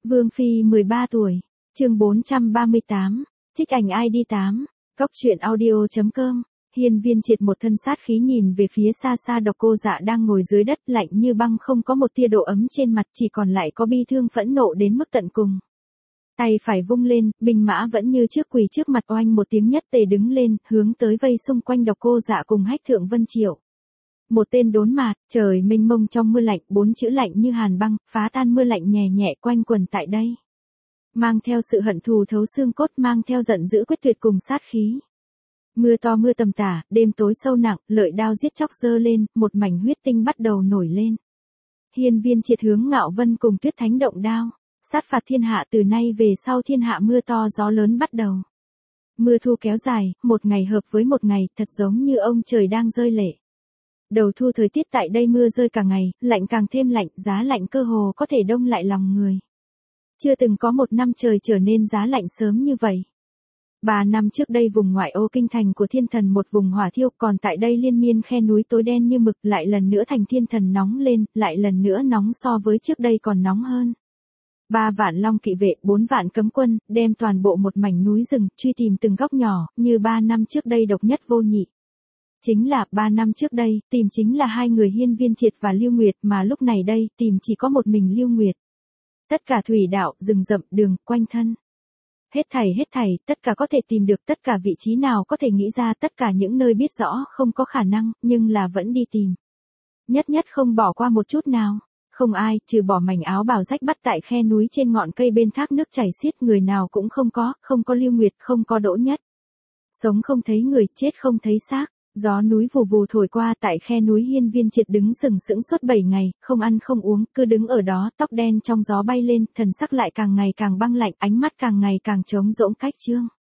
Vương Phi 13 tuổi, chương 438, trích ảnh ID 8, góc truyện audio.com. Hiên Viên Triệt một thân sát khí nhìn về phía xa xa Độc Cô Dạ đang ngồi dưới đất lạnh như băng, không có một tia độ ấm trên mặt, chỉ còn lại có bi thương phẫn nộ đến mức tận cùng. Tay phải vung lên, binh mã vẫn như trước quỳ trước mặt, oanh một tiếng nhất tề đứng lên, hướng tới vây xung quanh Độc Cô Dạ cùng Hách Thượng Vân Triệu. Một tên đốn mạt, trời mênh mông trong mưa lạnh, 4 chữ lạnh như hàn băng, phá tan mưa lạnh nhẹ nhẹ quanh quần tại đây. Mang theo sự hận thù thấu xương cốt, mang theo giận dữ quyết tuyệt cùng sát khí. Mưa to mưa tầm tả, đêm tối sâu nặng, lợi đao giết chóc giơ lên, một mảnh huyết tinh bắt đầu nổi lên. Hiên Viên Triệt hướng Ngạo Vân cùng Tuyết Thánh động đao, sát phạt thiên hạ, từ nay về sau thiên hạ mưa to gió lớn bắt đầu. Mưa thu kéo dài, một ngày hợp với một ngày, thật giống như ông trời đang rơi lệ. Đầu thu thời tiết tại đây mưa rơi cả ngày, lạnh càng thêm lạnh, giá lạnh cơ hồ có thể đông lại lòng người. Chưa từng có một năm trời trở nên giá lạnh sớm như vậy. 3 năm trước đây vùng ngoại ô kinh thành của thiên thần một vùng hỏa thiêu, còn tại đây liên miên khe núi tối đen như mực, lại lần nữa thành thiên thần nóng lên, lại lần nữa nóng so với trước đây còn nóng hơn. 3 vạn long kỵ vệ, 4 vạn cấm quân, đem toàn bộ một mảnh núi rừng, truy tìm từng góc nhỏ, như 3 năm trước đây độc nhất vô nhị. Chính là 3 năm trước đây, tìm chính là hai người Hiên Viên Triệt và Lưu Nguyệt, mà lúc này đây, tìm chỉ có một mình Lưu Nguyệt. Tất cả thủy đạo, rừng rậm, đường, quanh thân. Hết thảy, tất cả có thể tìm được, tất cả vị trí nào có thể nghĩ ra, tất cả những nơi biết rõ không có khả năng, nhưng là vẫn đi tìm. Nhất nhất không bỏ qua một chút nào. Không ai, trừ bỏ mảnh áo bào rách bắt tại khe núi trên ngọn cây bên thác nước chảy xiết, người nào cũng không có Lưu Nguyệt, không có Đỗ Nhất. Sống không thấy người, chết không thấy xác. Gió núi vù vù thổi qua, tại khe núi Hiên Viên Triệt đứng sừng sững suốt 7 ngày, không ăn không uống, cứ đứng ở đó, tóc đen trong gió bay lên, thần sắc lại càng ngày càng băng lạnh, ánh mắt càng ngày càng trống rỗng cách trương.